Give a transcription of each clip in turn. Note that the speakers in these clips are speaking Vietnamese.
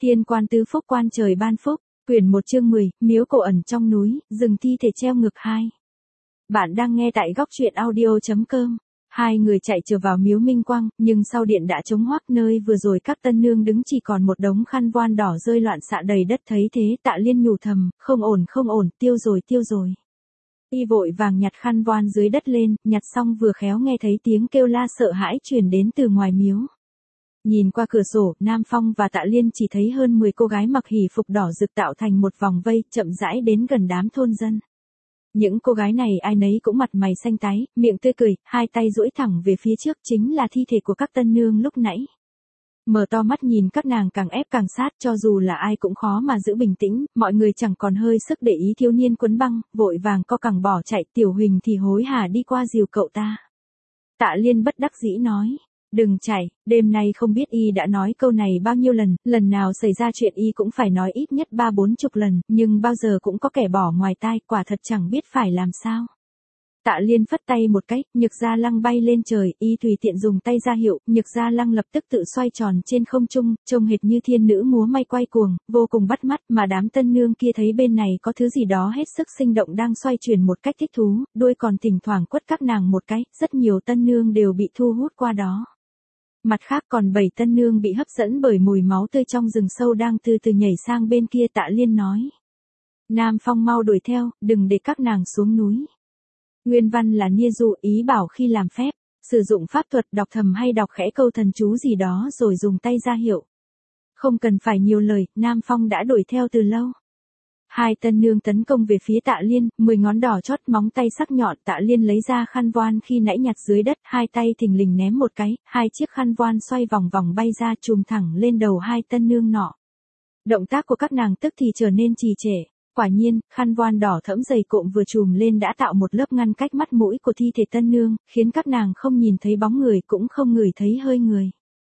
Thiên quan tứ phúc quan trời ban phúc, quyển 1 chương 10, miếu cổ ẩn trong núi, rừng thi thể treo ngược 2. Bạn đang nghe tại góc truyện audio.com. Hai người chạy trở vào miếu Minh Quang, nhưng sau điện đã trống hoác, nơi vừa rồi các tân nương đứng chỉ còn một đống khăn voan đỏ rơi loạn xạ đầy đất. Thấy thế Tạ Liên nhủ thầm, không ổn, tiêu rồi. Y vội vàng nhặt khăn voan dưới đất lên, nhặt xong vừa khéo nghe thấy tiếng kêu la sợ hãi truyền đến từ ngoài miếu. Nhìn qua cửa sổ, Nam Phong và Tạ Liên chỉ thấy hơn 10 cô gái mặc hỉ phục đỏ rực tạo thành một vòng vây, chậm rãi đến gần đám thôn dân. Những cô gái này ai nấy cũng mặt mày xanh tái, miệng tươi cười, hai tay duỗi thẳng về phía trước, chính là thi thể của các tân nương lúc nãy. Mở to mắt nhìn các nàng càng ép càng sát, cho dù là ai cũng khó mà giữ bình tĩnh, mọi người chẳng còn hơi sức để ý thiếu niên quấn băng, vội vàng co cẳng bỏ chạy. Tiểu Huỳnh thì hối hả đi qua dìu cậu ta. Tạ Liên bất đắc dĩ nói, đừng chạy, đêm nay không biết y đã nói câu này bao nhiêu lần, lần nào xảy ra chuyện y cũng phải nói ít nhất 30-40 lần, nhưng bao giờ cũng có kẻ bỏ ngoài tai, quả thật chẳng biết phải làm sao. Tạ Liên phất tay một cái, Nhược Gia Lăng bay lên trời, y tùy tiện dùng tay ra hiệu, Nhược Gia Lăng lập tức tự xoay tròn trên không trung, trông hệt như thiên nữ múa may quay cuồng, vô cùng bắt mắt. Mà đám tân nương kia thấy bên này có thứ gì đó hết sức sinh động đang xoay chuyển một cách thích thú, đuôi còn thỉnh thoảng quất các nàng một cái, rất nhiều tân nương đều bị thu hút qua đó. Mặt khác còn 7 tân nương bị hấp dẫn bởi mùi máu tươi trong rừng sâu đang từ từ nhảy sang bên kia. Tạ Liên nói, Nam Phong mau đuổi theo, đừng để các nàng xuống núi. Nguyên văn là Nia dụ, ý bảo khi làm phép, sử dụng pháp thuật đọc thầm hay đọc khẽ câu thần chú gì đó rồi dùng tay ra hiệu. Không cần phải nhiều lời, Nam Phong đã đuổi theo từ lâu. Hai tân nương tấn công về phía Tạ Liên, 10 ngón đỏ chót móng tay sắc nhọn. Tạ Liên lấy ra khăn voan khi nãy nhặt dưới đất, hai tay thình lình ném một cái, hai chiếc khăn voan xoay vòng vòng bay ra chùm thẳng lên đầu hai tân nương nọ. Động tác của các nàng tức thì trở nên trì trệ. Quả nhiên, khăn voan đỏ thẫm dày cộm vừa chùm lên đã tạo một lớp ngăn cách mắt mũi của thi thể tân nương, khiến các nàng không nhìn thấy bóng người cũng không ngửi thấy hơi người.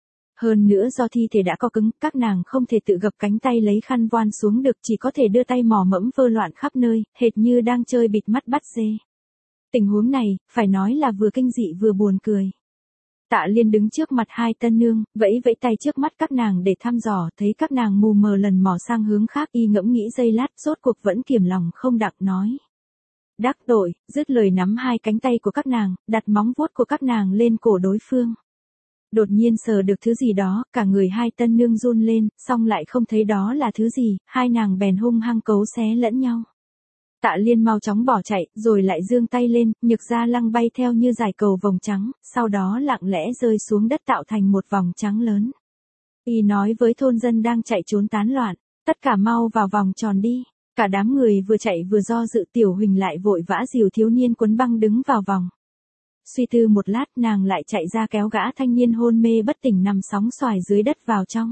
Hơn nữa do thi thể đã co cứng, các nàng không thể tự gập cánh tay lấy khăn voan xuống được, chỉ có thể đưa tay mò mẫm vơ loạn khắp nơi, hệt như đang chơi bịt mắt bắt dê. Tình huống này, phải nói là vừa kinh dị vừa buồn cười. Tạ Liên đứng trước mặt hai tân nương, vẫy tay trước mắt các nàng để thăm dò, thấy các nàng mù mờ lần mò sang hướng khác, y ngẫm nghĩ giây lát, rốt cuộc vẫn kiềm lòng không đặng nói. Đắc tội, dứt lời nắm hai cánh tay của các nàng, đặt móng vuốt của các nàng lên cổ đối phương. Đột nhiên sờ được thứ gì đó, cả người hai tân nương run lên, xong lại không thấy đó là thứ gì, hai nàng bèn hung hăng cấu xé lẫn nhau. Tạ Liên mau chóng bỏ chạy, rồi lại giương tay lên, Nhược Gia Lăng bay theo như dải cầu vồng trắng, sau đó lặng lẽ rơi xuống đất tạo thành một vòng trắng lớn. Y nói với thôn dân đang chạy trốn tán loạn, tất cả mau vào vòng tròn đi. Cả đám người vừa chạy vừa do dự. Tiểu Huỳnh lại vội vã dìu thiếu niên quấn băng đứng vào vòng. Suy tư một lát, nàng lại chạy ra kéo gã thanh niên hôn mê bất tỉnh nằm sóng xoài dưới đất vào trong.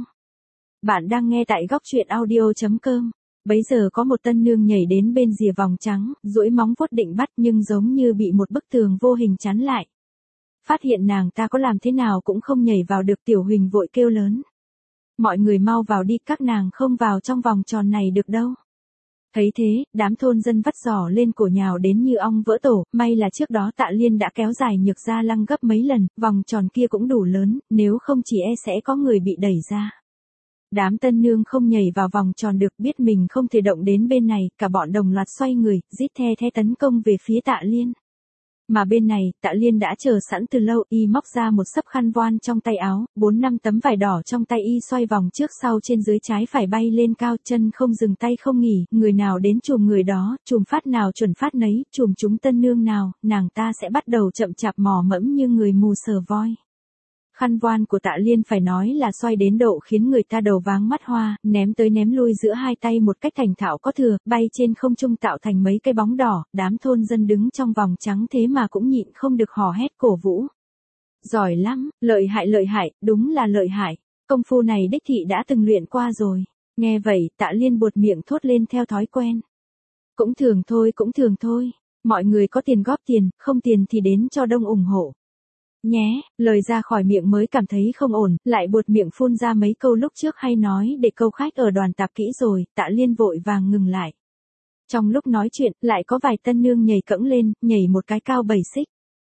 Bạn đang nghe tại góc truyện audio.com. Bấy giờ có một tân nương nhảy đến bên rìa vòng trắng, duỗi móng vuốt định bắt nhưng giống như bị một bức tường vô hình chắn lại. Phát hiện nàng ta có làm thế nào cũng không nhảy vào được. Tiểu Huỳnh vội kêu lớn, mọi người mau vào đi, các nàng không vào trong vòng tròn này được đâu. Thấy thế, đám thôn dân vắt giỏ lên cổ nhào đến như ong vỡ tổ, may là trước đó Tạ Liên đã kéo dài Nhược Gia Lăng gấp mấy lần, vòng tròn kia cũng đủ lớn, nếu không chỉ sẽ có người bị đẩy ra. Đám tân nương không nhảy vào vòng tròn được, biết mình không thể động đến bên này, cả bọn đồng loạt xoay người, rít the tấn công về phía Tạ Liên. Mà bên này, Tạ Liên đã chờ sẵn từ lâu, y móc ra một xấp khăn voan trong tay áo, 4-5 tấm vải đỏ trong tay y xoay vòng trước sau trên dưới trái phải bay lên cao, chân không dừng tay không nghỉ, người nào đến chùm người đó, chùm phát nào chuẩn phát nấy, chùm chúng tân nương nào, nàng ta sẽ bắt đầu chậm chạp mò mẫm như người mù sờ voi. Khăn voan của Tạ Liên phải nói là xoay đến độ khiến người ta đầu váng mắt hoa, ném tới ném lui giữa hai tay một cách thành thạo có thừa, bay trên không trung tạo thành mấy cái bóng đỏ. Đám thôn dân đứng trong vòng trắng thế mà cũng nhịn không được hò hét cổ vũ. Giỏi lắm, lợi hại, đúng là lợi hại, công phu này đích thị đã từng luyện qua rồi. Nghe vậy, Tạ Liên buột miệng thốt lên theo thói quen. Cũng thường thôi, mọi người có tiền góp tiền, không tiền thì đến cho đông ủng hộ. Nhé, lời ra khỏi miệng mới cảm thấy không ổn, lại buột miệng phun ra mấy câu lúc trước hay nói để câu khách ở đoàn tạp kỹ rồi. Tạ Liên vội vàng ngừng lại. Trong lúc nói chuyện, lại có vài tân nương nhảy cẫng lên, nhảy một cái cao 7 xích.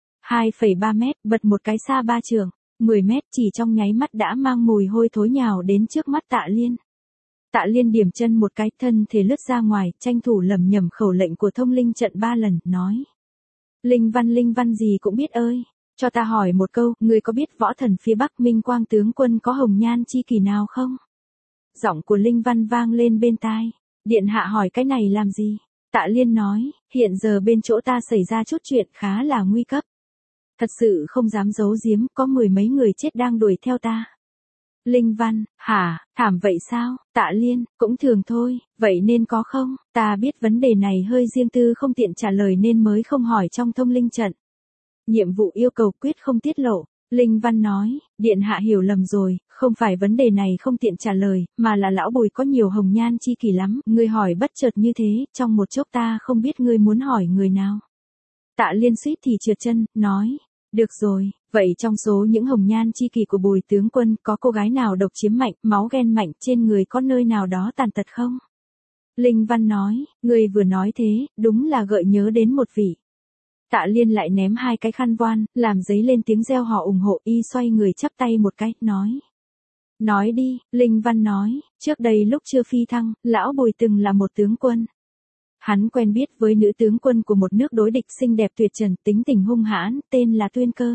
2,3 mét, bật một cái xa 3 trượng, 10 mét, chỉ trong nháy mắt đã mang mùi hôi thối nhào đến trước mắt Tạ Liên. Tạ Liên điểm chân một cái, thân thể lướt ra ngoài, tranh thủ lẩm nhẩm khẩu lệnh của thông linh trận 3 lần, nói. Linh văn gì cũng biết ơi. Cho ta hỏi một câu, ngươi có biết võ thần phía Bắc Minh Quang tướng quân có hồng nhan chi kỷ nào không? Giọng của Linh Văn vang lên bên tai. Điện hạ hỏi cái này làm gì? Tạ Liên nói, hiện giờ bên chỗ ta xảy ra chút chuyện khá là nguy cấp. Thật sự không dám giấu giếm, có 10 mấy người chết đang đuổi theo ta. Linh Văn, hả, thảm vậy sao? Tạ Liên, cũng thường thôi, vậy nên có không? Ta biết vấn đề này hơi riêng tư không tiện trả lời nên mới không hỏi trong thông linh trận. Nhiệm vụ yêu cầu quyết không tiết lộ. Linh Văn nói, điện hạ hiểu lầm rồi, không phải vấn đề này không tiện trả lời, mà là lão Bùi có nhiều hồng nhan chi kỷ lắm, ngươi hỏi bất chợt như thế, trong một chốc ta không biết ngươi muốn hỏi người nào. Tạ Liên suýt thì trượt chân, nói, được rồi, vậy trong số những hồng nhan chi kỷ của Bùi tướng quân có cô gái nào độc chiếm mạnh, máu ghen mạnh, trên người có nơi nào đó tàn tật không? Linh Văn nói, ngươi vừa nói thế, đúng là gợi nhớ đến một vị. Tạ Liên lại ném 2 cái khăn voan, làm dấy lên tiếng reo hò ủng hộ, y xoay người chắp tay một cái, nói. Nói đi, Linh Văn nói, trước đây lúc chưa phi thăng, lão Bùi từng là một tướng quân. Hắn quen biết với nữ tướng quân của một nước đối địch xinh đẹp tuyệt trần, tính tình hung hãn, tên là Tuyên Cơ.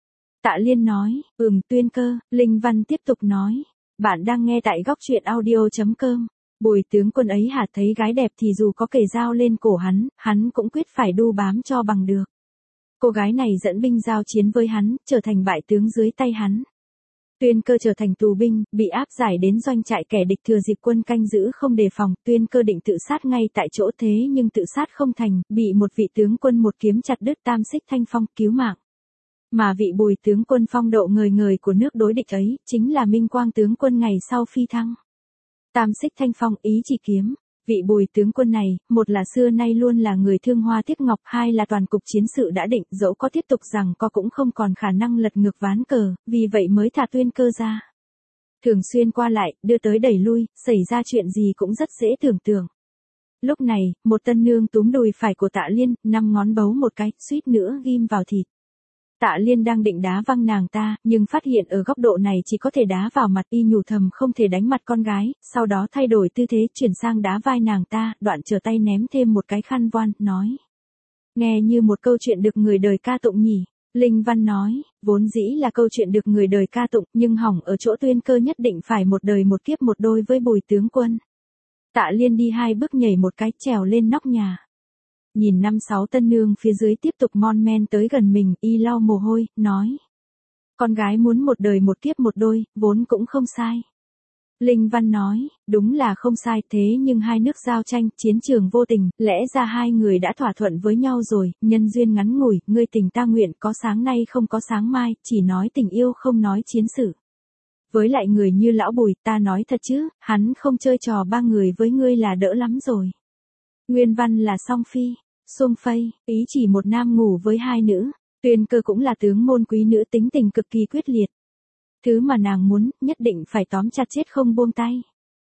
Tạ Liên nói, Tuyên Cơ. Linh Văn tiếp tục nói, bạn đang nghe tại góc truyện audio.com. Bùi tướng quân ấy hả, thấy gái đẹp thì dù có kề dao lên cổ hắn cũng quyết phải đu bám cho bằng được. Cô gái này dẫn binh giao chiến với hắn, trở thành bại tướng dưới tay hắn. Tuyên Cơ trở thành tù binh, bị áp giải đến doanh trại kẻ địch, thừa dịp quân canh giữ không đề phòng, Tuyên Cơ định tự sát ngay tại chỗ, thế nhưng tự sát không thành, bị một vị tướng quân một kiếm chặt đứt tam xích thanh phong, cứu mạng. Mà vị Bùi tướng quân phong độ ngời ngời của nước đối địch ấy, chính là Minh Quang tướng quân ngày sau phi thăng. Tam xích thanh phong, ý chỉ kiếm. Vị Bùi tướng quân này, một là xưa nay luôn là người thương hoa tiếc ngọc, hai là toàn cục chiến sự đã định, dẫu có tiếp tục rằng co cũng không còn khả năng lật ngược ván cờ, vì vậy mới thả Tuyên Cơ ra. Thường xuyên qua lại, đưa tới đẩy lui, xảy ra chuyện gì cũng rất dễ tưởng tượng. Lúc này, một tân nương túm đùi phải của Tạ Liên, 5 ngón bấu một cái, suýt nữa ghim vào thịt. Tạ Liên đang định đá văng nàng ta, nhưng phát hiện ở góc độ này chỉ có thể đá vào mặt, y nhủ thầm không thể đánh mặt con gái, sau đó thay đổi tư thế chuyển sang đá vai nàng ta, đoạn trở tay ném thêm một cái khăn voan, nói. Nghe như một câu chuyện được người đời ca tụng nhỉ. Linh Văn nói, vốn dĩ là câu chuyện được người đời ca tụng, nhưng hỏng ở chỗ Tuyên Cơ nhất định phải một đời một kiếp một đôi với Bùi tướng quân. Tạ Liên đi 2 bước nhảy một cái, trèo lên nóc nhà. Nhìn 5-6 tân nương phía dưới tiếp tục mon men tới gần mình, y lau mồ hôi, nói. Con gái muốn một đời một kiếp một đôi, vốn cũng không sai. Linh Văn nói, đúng là không sai, thế nhưng hai nước giao tranh, chiến trường vô tình, lẽ ra hai người đã thỏa thuận với nhau rồi, nhân duyên ngắn ngủi, ngươi tình ta nguyện, có sáng nay không có sáng mai, chỉ nói tình yêu không nói chiến sự. Với lại người như lão Bùi, ta nói thật chứ, hắn không chơi trò 3 người với ngươi là đỡ lắm rồi. Nguyên văn là song phi. Xung phây, ý chỉ một nam ngủ với 2 nữ, Tuyên Cơ cũng là tướng môn quý nữ, tính tình cực kỳ quyết liệt. Thứ mà nàng muốn, nhất định phải tóm chặt chết không buông tay.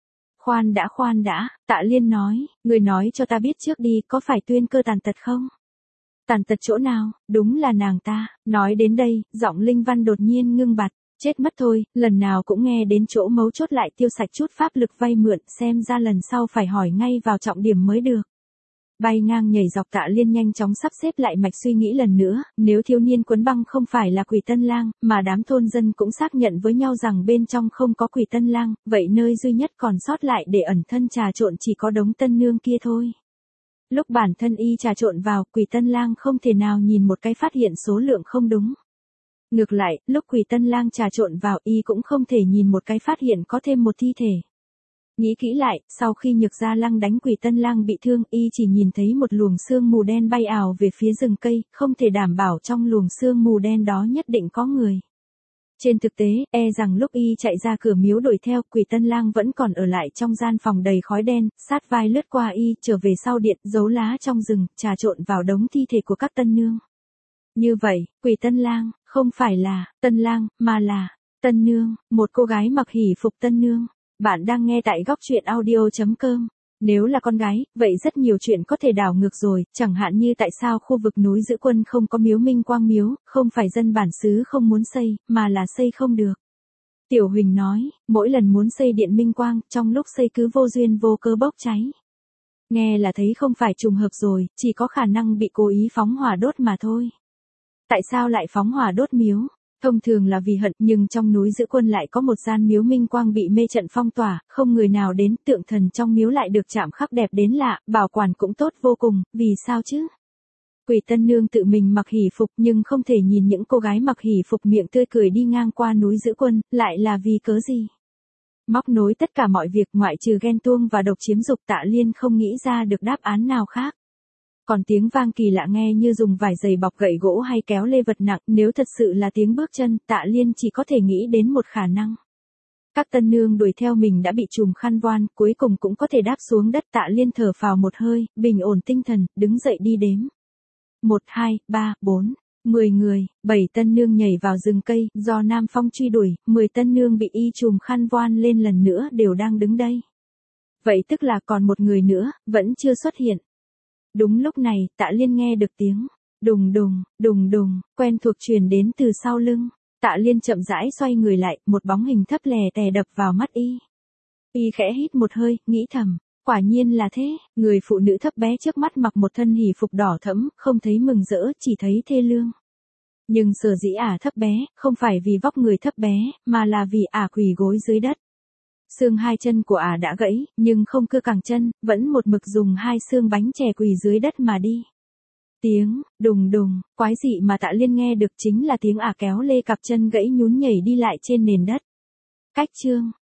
Khoan đã, Tạ Liên nói, người nói cho ta biết trước đi, có phải Tuyên Cơ tàn tật không? Tàn tật chỗ nào, đúng là nàng ta. Nói đến đây, giọng Linh Văn đột nhiên ngưng bặt, chết mất thôi, lần nào cũng nghe đến chỗ mấu chốt lại tiêu sạch chút pháp lực vay mượn, xem ra lần sau phải hỏi ngay vào trọng điểm mới được. Bay ngang nhảy dọc, Tạ Liên nhanh chóng sắp xếp lại mạch suy nghĩ lần nữa, nếu thiếu niên Quấn Băng không phải là Quỷ Tân Lang, mà đám thôn dân cũng xác nhận với nhau rằng bên trong không có Quỷ Tân Lang, vậy nơi duy nhất còn sót lại để ẩn thân trà trộn chỉ có đống tân nương kia thôi. Lúc bản thân y trà trộn vào, Quỷ Tân Lang không thể nào nhìn một cái phát hiện số lượng không đúng. Ngược lại, lúc Quỷ Tân Lang trà trộn vào, y cũng không thể nhìn một cái phát hiện có thêm một thi thể. Nghĩ kỹ lại, sau khi Nhược Gia Lăng đánh Quỷ Tân Lang bị thương, y chỉ nhìn thấy một luồng sương mù đen bay ảo về phía rừng cây, không thể đảm bảo trong luồng sương mù đen đó nhất định có người. Trên thực tế, rằng lúc y chạy ra cửa miếu đuổi theo, Quỷ Tân Lang vẫn còn ở lại trong gian phòng đầy khói đen, sát vai lướt qua y, trở về sau điện, giấu lá trong rừng, trà trộn vào đống thi thể của các tân nương. Như vậy, Quỷ Tân Lang, không phải là Tân Lang, mà là tân nương, một cô gái mặc hỉ phục tân nương. Bạn đang nghe tại góc truyện audio.com. Nếu là con gái, vậy rất nhiều chuyện có thể đảo ngược rồi, chẳng hạn như tại sao khu vực núi Giữ Quân không có miếu Minh Quang miếu, không phải dân bản xứ không muốn xây, mà là xây không được. Tiểu Huỳnh nói, mỗi lần muốn xây điện minh quang, trong lúc xây cứ vô duyên vô cớ bốc cháy. Nghe là thấy không phải trùng hợp rồi, chỉ có khả năng bị cố ý phóng hỏa đốt mà thôi. Tại sao lại phóng hỏa đốt miếu? Thông thường là vì hận, nhưng trong núi Giữ Quân lại có một gian miếu minh quang bị mê trận phong tỏa, không người nào đến, tượng thần trong miếu lại được chạm khắc đẹp đến lạ, bảo quản cũng tốt vô cùng, vì sao chứ? Quỷ Tân Nương tự mình mặc hỷ phục nhưng không thể nhìn những cô gái mặc hỷ phục miệng tươi cười đi ngang qua núi Giữ Quân, lại là vì cớ gì? Móc nối tất cả mọi việc ngoại trừ ghen tuông và độc chiếm dục, Tạ Liên không nghĩ ra được đáp án nào khác. Còn tiếng vang kỳ lạ nghe như dùng vải dày bọc gậy gỗ hay kéo lê vật nặng, nếu thật sự là tiếng bước chân, Tạ Liên chỉ có thể nghĩ đến một khả năng. Các tân nương đuổi theo mình đã bị trùm khăn voan, cuối cùng cũng có thể đáp xuống đất. Tạ Liên thở phào một hơi, bình ổn tinh thần, đứng dậy đi đếm. 1, 2, 3, 4, 10 người, 7 tân nương nhảy vào rừng cây, do Nam Phong truy đuổi, 10 tân nương bị y trùm khăn voan lên lần nữa đều đang đứng đây. Vậy tức là còn một người nữa, vẫn chưa xuất hiện. Đúng lúc này, Tạ Liên nghe được tiếng đùng đùng, đùng đùng, quen thuộc truyền đến từ sau lưng. Tạ Liên chậm rãi xoay người lại, một bóng hình thấp lè tè đập vào mắt y. Y khẽ hít một hơi, nghĩ thầm, quả nhiên là thế, người phụ nữ thấp bé trước mắt mặc một thân hỷ phục đỏ thẫm, không thấy mừng rỡ, chỉ thấy thê lương. Nhưng sở dĩ ả thấp bé, không phải vì vóc người thấp bé, mà là vì ả quỳ gối dưới đất. Xương hai chân của ả đã gãy, nhưng không cưa cẳng chân, vẫn một mực dùng hai xương bánh chè quỳ dưới đất mà đi. Tiếng đùng đùng, quái dị mà Tạ Liên nghe được chính là tiếng ả kéo lê cặp chân gãy nhún nhảy đi lại trên nền đất. Cách chương